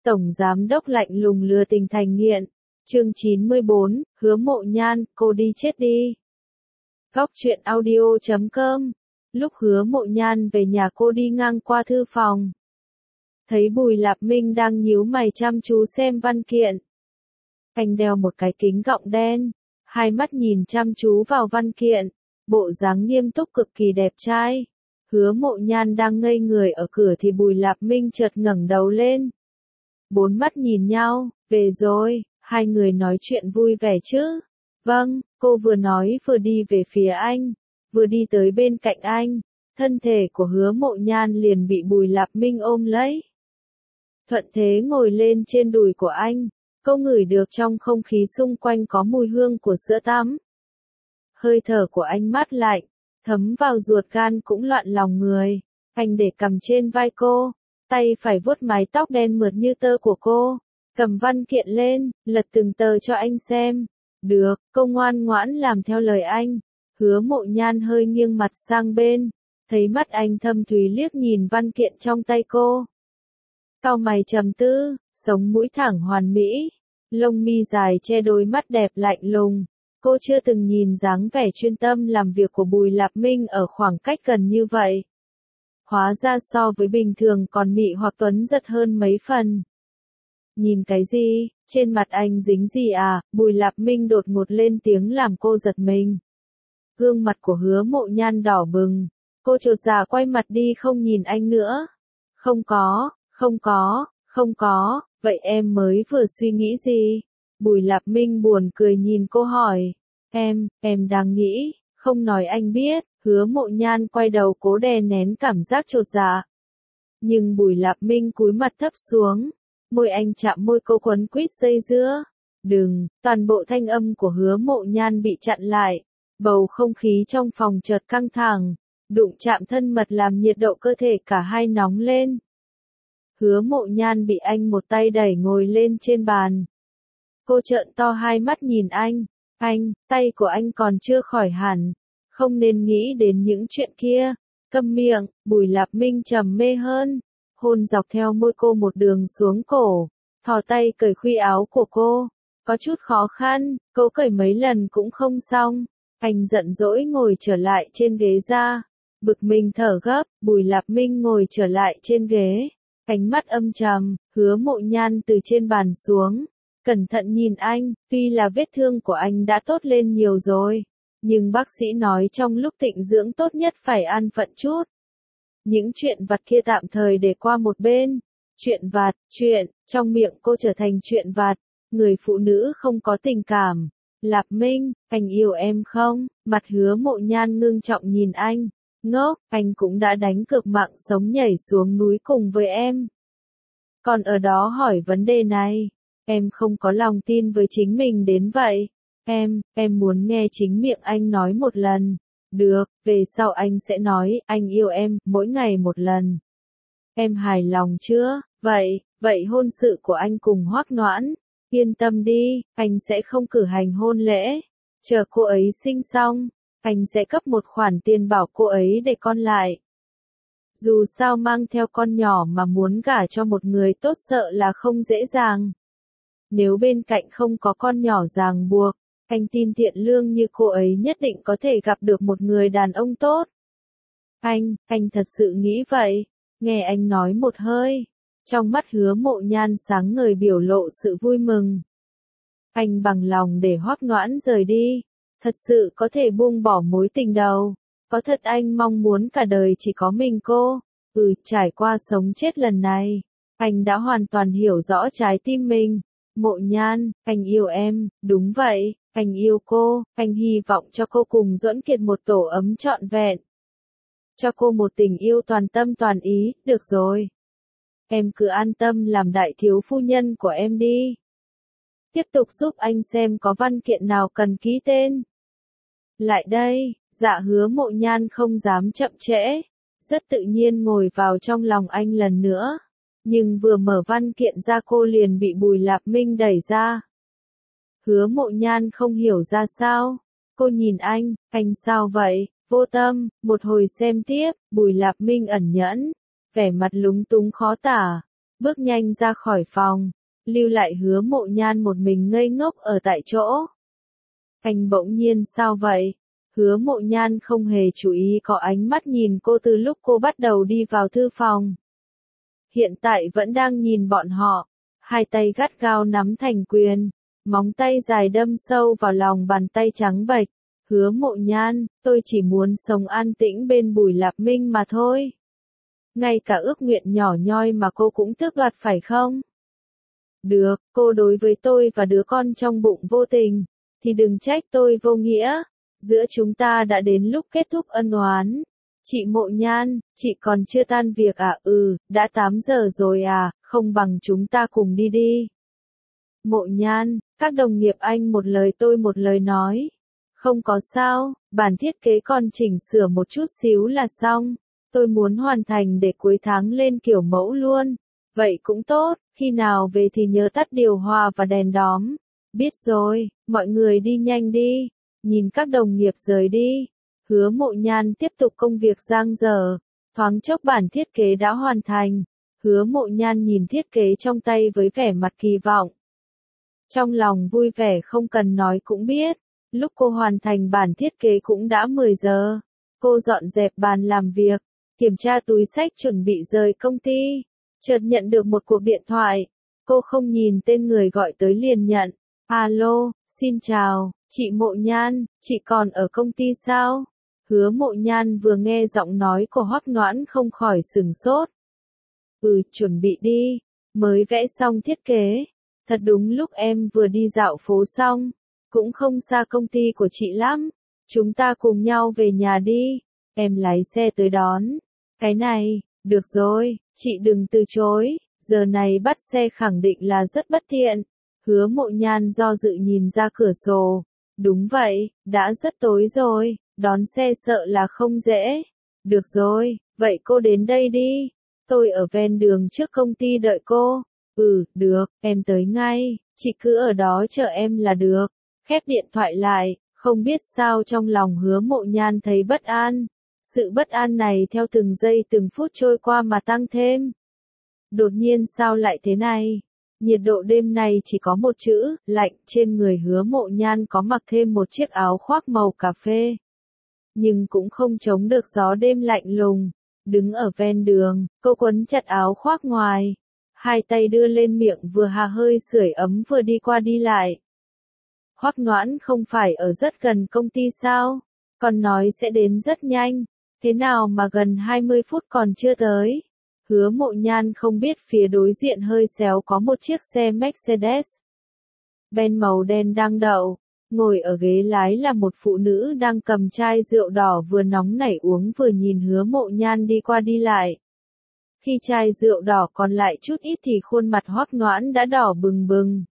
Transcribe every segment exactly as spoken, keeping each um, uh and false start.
Tổng giám đốc lạnh lùng lừa tình thành nghiện. Chương chín mươi bốn, Hứa Mộ Nhan, cô đi chết đi. Góc truyện audio chấm com. Lúc Hứa Mộ Nhan về nhà cô đi ngang qua thư phòng. Thấy Bùi Lạp Minh đang nhíu mày chăm chú xem văn kiện. Anh đeo một cái kính gọng đen, hai mắt nhìn chăm chú vào văn kiện, bộ dáng nghiêm túc cực kỳ đẹp trai. Hứa Mộ Nhan đang ngây người ở cửa thì Bùi Lạp Minh chợt ngẩng đầu lên. Bốn mắt nhìn nhau, về rồi, hai người nói chuyện vui vẻ chứ. Vâng, cô vừa nói vừa đi về phía anh, vừa đi tới bên cạnh anh, thân thể của Hứa Mộ Nhan liền bị Bùi Lạp Minh ôm lấy. Thuận thế ngồi lên trên đùi của anh, cô ngửi được trong không khí xung quanh có mùi hương của sữa tắm. Hơi thở của anh mát lạnh, thấm vào ruột gan cũng loạn lòng người. Anh để cầm trên vai cô, tay phải vuốt mái tóc đen mượt như tơ của cô, cầm văn kiện lên, lật từng tờ cho anh xem. Được, cô ngoan ngoãn làm theo lời anh. Hứa Mộ Nhan hơi nghiêng mặt sang bên, thấy mắt anh thâm thúy liếc nhìn văn kiện trong tay cô. Cau mày trầm tư, sống mũi thẳng hoàn mỹ, lông mi dài che đôi mắt đẹp lạnh lùng. Cô chưa từng nhìn dáng vẻ chuyên tâm làm việc của Bùi Lạp Minh ở khoảng cách gần như vậy. Hóa ra so với bình thường còn mị hoặc tuấn giật hơn mấy phần. Nhìn cái gì, trên mặt anh dính gì à? Bùi Lạp Minh đột ngột lên tiếng làm cô giật mình. Gương mặt của Hứa Mộ Nhan đỏ bừng, cô chột dạ quay mặt đi không nhìn anh nữa. Không có, không có, không có, vậy em mới vừa suy nghĩ gì? Bùi Lạp Minh buồn cười nhìn cô hỏi. Em, em đang nghĩ, không nói anh biết. Hứa Mộ Nhan quay đầu cố đè nén cảm giác chột dạ. Nhưng Bùi Lạp Minh cúi mặt thấp xuống, môi anh chạm môi cô quấn quýt dây dưa. Đừng, toàn bộ thanh âm của Hứa Mộ Nhan bị chặn lại. Bầu không khí trong phòng chợt căng thẳng, đụng chạm thân mật làm nhiệt độ cơ thể cả hai nóng lên. Hứa Mộ Nhan bị anh một tay đẩy ngồi lên trên bàn. Cô trợn to hai mắt nhìn anh. Anh, tay của anh còn chưa khỏi hẳn. Không nên nghĩ đến những chuyện kia. Câm miệng. Bùi Lạp Minh trầm mê hơn, hôn dọc theo môi cô một đường xuống cổ, thò tay cởi khuy áo của cô. Có chút khó khăn, cô cởi mấy lần cũng không xong. Anh giận dỗi ngồi trở lại trên ghế ra, bực mình thở gấp. Bùi Lạp Minh ngồi trở lại trên ghế, ánh mắt âm trầm. Hứa Mộ Nhan từ trên bàn xuống, cẩn thận nhìn anh. Tuy là vết thương của anh đã tốt lên nhiều rồi, nhưng bác sĩ nói trong lúc tịnh dưỡng tốt nhất phải an phận chút. Những chuyện vặt kia tạm thời để qua một bên. Chuyện vặt, chuyện, trong miệng cô trở thành chuyện vặt. Người phụ nữ không có tình cảm. Lạp Minh, anh yêu em không? Mặt Hứa Mộ Nhan ngưng trọng nhìn anh. Ngốc, anh cũng đã đánh cược mạng sống nhảy xuống núi cùng với em. Còn ở đó hỏi vấn đề này, em không có lòng tin với chính mình đến vậy. Em, em muốn nghe chính miệng anh nói một lần. Được, về sau anh sẽ nói, anh yêu em, mỗi ngày một lần. Em hài lòng chưa? Vậy, vậy hôn sự của anh cùng Hoắc Noãn, yên tâm đi, anh sẽ không cử hành hôn lễ. Chờ cô ấy sinh xong, anh sẽ cấp một khoản tiền bảo cô ấy để con lại. Dù sao mang theo con nhỏ mà muốn gả cho một người tốt sợ là không dễ dàng. Nếu bên cạnh không có con nhỏ ràng buộc, anh tin thiện lương như cô ấy nhất định có thể gặp được một người đàn ông tốt. Anh, anh thật sự nghĩ vậy. Nghe anh nói một hơi, trong mắt Hứa Mộ Nhan sáng ngời biểu lộ sự vui mừng. Anh bằng lòng để Hoắc Noãn rời đi, thật sự có thể buông bỏ mối tình đầu. Có thật anh mong muốn cả đời chỉ có mình cô. Ừ, trải qua sống chết lần này, anh đã hoàn toàn hiểu rõ trái tim mình. Mộ Nhan, anh yêu em, đúng vậy, anh yêu cô, anh hy vọng cho cô cùng Duẫn Kiệt một tổ ấm trọn vẹn. Cho cô một tình yêu toàn tâm toàn ý, được rồi. Em cứ an tâm làm đại thiếu phu nhân của em đi. Tiếp tục giúp anh xem có văn kiện nào cần ký tên. Lại đây, dạ. Hứa Mộ Nhan không dám chậm trễ, rất tự nhiên ngồi vào trong lòng anh lần nữa. Nhưng vừa mở văn kiện ra cô liền bị Bùi Lạp Minh đẩy ra. Hứa Mộ Nhan không hiểu ra sao. Cô nhìn anh, anh sao vậy? Vô tâm. Một hồi xem tiếp, Bùi Lạp Minh ẩn nhẫn, vẻ mặt lúng túng khó tả. bước nhanh ra khỏi phòng, lưu lại Hứa Mộ Nhan một mình ngây ngốc ở tại chỗ. Anh bỗng nhiên sao vậy? Hứa Mộ Nhan không hề chú ý có ánh mắt nhìn cô từ lúc cô bắt đầu đi vào thư phòng. Hiện tại vẫn đang nhìn bọn họ, hai tay gắt gao nắm thành quyền, móng tay dài đâm sâu vào lòng bàn tay trắng bệch. Hứa Mộ Nhan, tôi chỉ muốn sống an tĩnh bên Bùi Lạp Minh mà thôi. Ngay cả ước nguyện nhỏ nhoi mà cô cũng tước đoạt phải không? Được, cô đối với tôi và đứa con trong bụng vô tình, thì đừng trách tôi vô nghĩa. Giữa chúng ta đã đến lúc kết thúc ân oán. Chị Mộ Nhan, chị còn chưa tan việc à? Ừ, đã tám giờ rồi à, không bằng chúng ta cùng đi đi. Mộ Nhan, các đồng nghiệp anh một lời tôi một lời nói. Không có sao, bản thiết kế còn chỉnh sửa một chút xíu là xong. Tôi muốn hoàn thành để cuối tháng lên kiểu mẫu luôn. Vậy cũng tốt, khi nào về thì nhớ tắt điều hòa và đèn đóm. Biết rồi, mọi người đi nhanh đi. Nhìn các đồng nghiệp rời đi. Hứa Mộ Nhan tiếp tục công việc giang dở. Thoáng chốc bản thiết kế đã hoàn thành. Hứa Mộ Nhan nhìn thiết kế trong tay với vẻ mặt kỳ vọng. Trong lòng vui vẻ không cần nói cũng biết. Lúc cô hoàn thành bản thiết kế cũng đã mười giờ. Cô dọn dẹp bàn làm việc, kiểm tra túi xách chuẩn bị rời công ty. Chợt nhận được một cuộc điện thoại. Cô không nhìn tên người gọi tới liền nhận. Alo, xin chào, chị Mộ Nhan, chị còn ở công ty sao? Hứa Mộ Nhan vừa nghe giọng nói của Hoắc Noãn không khỏi sửng sốt. Ừ, chuẩn bị đi, mới vẽ xong thiết kế. Thật đúng lúc em vừa đi dạo phố xong, cũng không xa công ty của chị lắm. Chúng ta cùng nhau về nhà đi, em lái xe tới đón. Cái này, được rồi, chị đừng từ chối, giờ này bắt xe khẳng định là rất bất tiện. Hứa Mộ Nhan do dự nhìn ra cửa sổ. Đúng vậy, đã rất tối rồi, đón xe sợ là không dễ. Được rồi, vậy cô đến đây đi. Tôi ở ven đường trước công ty đợi cô. Ừ, được, em tới ngay, chị cứ ở đó chờ em là được. Khép điện thoại lại, không biết sao trong lòng Hứa Mộ Nhan thấy bất an. Sự bất an này theo từng giây từng phút trôi qua mà tăng thêm. Đột nhiên sao lại thế này? Nhiệt độ đêm nay chỉ có một chữ, lạnh, trên người Hứa Mộ Nhan có mặc thêm một chiếc áo khoác màu cà phê. Nhưng cũng không chống được gió đêm lạnh lùng. Đứng ở ven đường, cô quấn chặt áo khoác ngoài. Hai tay đưa lên miệng vừa hà hơi sưởi ấm vừa đi qua đi lại. Hoắc Noãn không phải ở rất gần công ty sao? Còn nói sẽ đến rất nhanh. Thế nào mà gần hai mươi phút còn chưa tới? Hứa Mộ Nhan không biết phía đối diện hơi xéo có một chiếc xe Mercedes Benz màu đen đang đậu. Ngồi ở ghế lái là một phụ nữ đang cầm chai rượu đỏ vừa nóng nảy uống vừa nhìn Hứa Mộ Nhan đi qua đi lại. Khi chai rượu đỏ còn lại chút ít thì khuôn mặt Hoắc Noãn đã đỏ bừng bừng.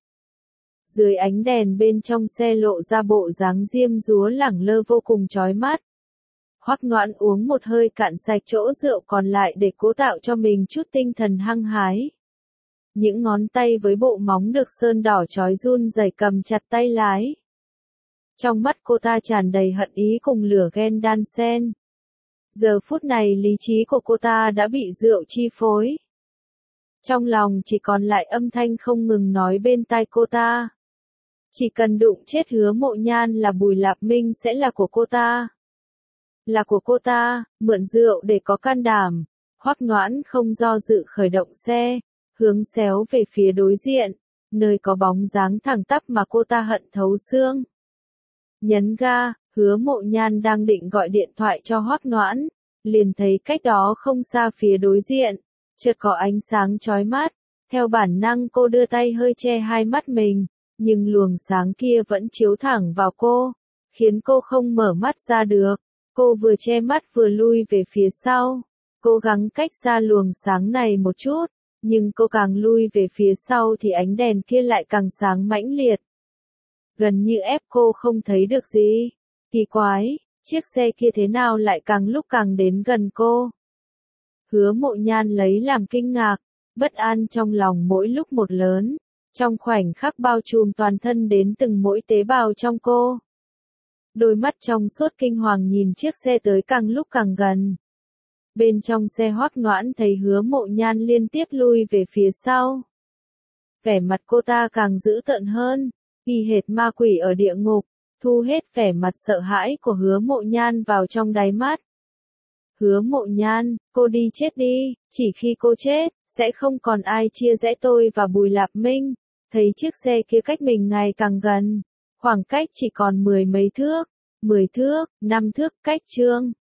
Dưới ánh đèn bên trong xe lộ ra bộ dáng diêm dúa lẳng lơ vô cùng chói mắt. Hoắc Noãn uống một hơi cạn sạch chỗ rượu còn lại để cố tạo cho mình chút tinh thần hăng hái. Những ngón tay với bộ móng được sơn đỏ chói run rẩy cầm chặt tay lái. Trong mắt cô ta tràn đầy hận ý cùng lửa ghen đan xen. Giờ phút này lý trí của cô ta đã bị rượu chi phối. Trong lòng chỉ còn lại âm thanh không ngừng nói bên tai cô ta. Chỉ cần đụng chết Hứa Mộ Nhan là Bùi Lạp Minh sẽ là của cô ta. Là của cô ta, mượn rượu để có can đảm. Hoắc Noãn không do dự khởi động xe, hướng xéo về phía đối diện, nơi có bóng dáng thẳng tắp mà cô ta hận thấu xương. Nhấn ga, Hứa Mộ Nhan đang định gọi điện thoại cho Hoắc Noãn, liền thấy cách đó không xa phía đối diện, chợt có ánh sáng chói mắt. Theo bản năng cô đưa tay hơi che hai mắt mình, nhưng luồng sáng kia vẫn chiếu thẳng vào cô, khiến cô không mở mắt ra được. Cô vừa che mắt vừa lui về phía sau, cố gắng cách xa luồng sáng này một chút, nhưng cô càng lui về phía sau thì ánh đèn kia lại càng sáng mãnh liệt. Gần như ép cô không thấy được gì. Kỳ quái, chiếc xe kia thế nào lại càng lúc càng đến gần cô? Hứa Mộ Nhan lấy làm kinh ngạc, bất an trong lòng mỗi lúc một lớn, trong khoảnh khắc bao trùm toàn thân đến từng mỗi tế bào trong cô. Đôi mắt trong suốt kinh hoàng nhìn chiếc xe tới càng lúc càng gần. Bên trong xe Hoắc Noãn thấy Hứa Mộ Nhan liên tiếp lui về phía sau. Vẻ mặt cô ta càng dữ tợn hơn, y hệt ma quỷ ở địa ngục, thu hết vẻ mặt sợ hãi của Hứa Mộ Nhan vào trong đáy mắt. Hứa Mộ Nhan, cô đi chết đi, chỉ khi cô chết, sẽ không còn ai chia rẽ tôi và Bùi Lạp Minh. Thấy chiếc xe kia cách mình ngày càng gần, khoảng cách chỉ còn mười mấy thước, mười thước, năm thước cách Trương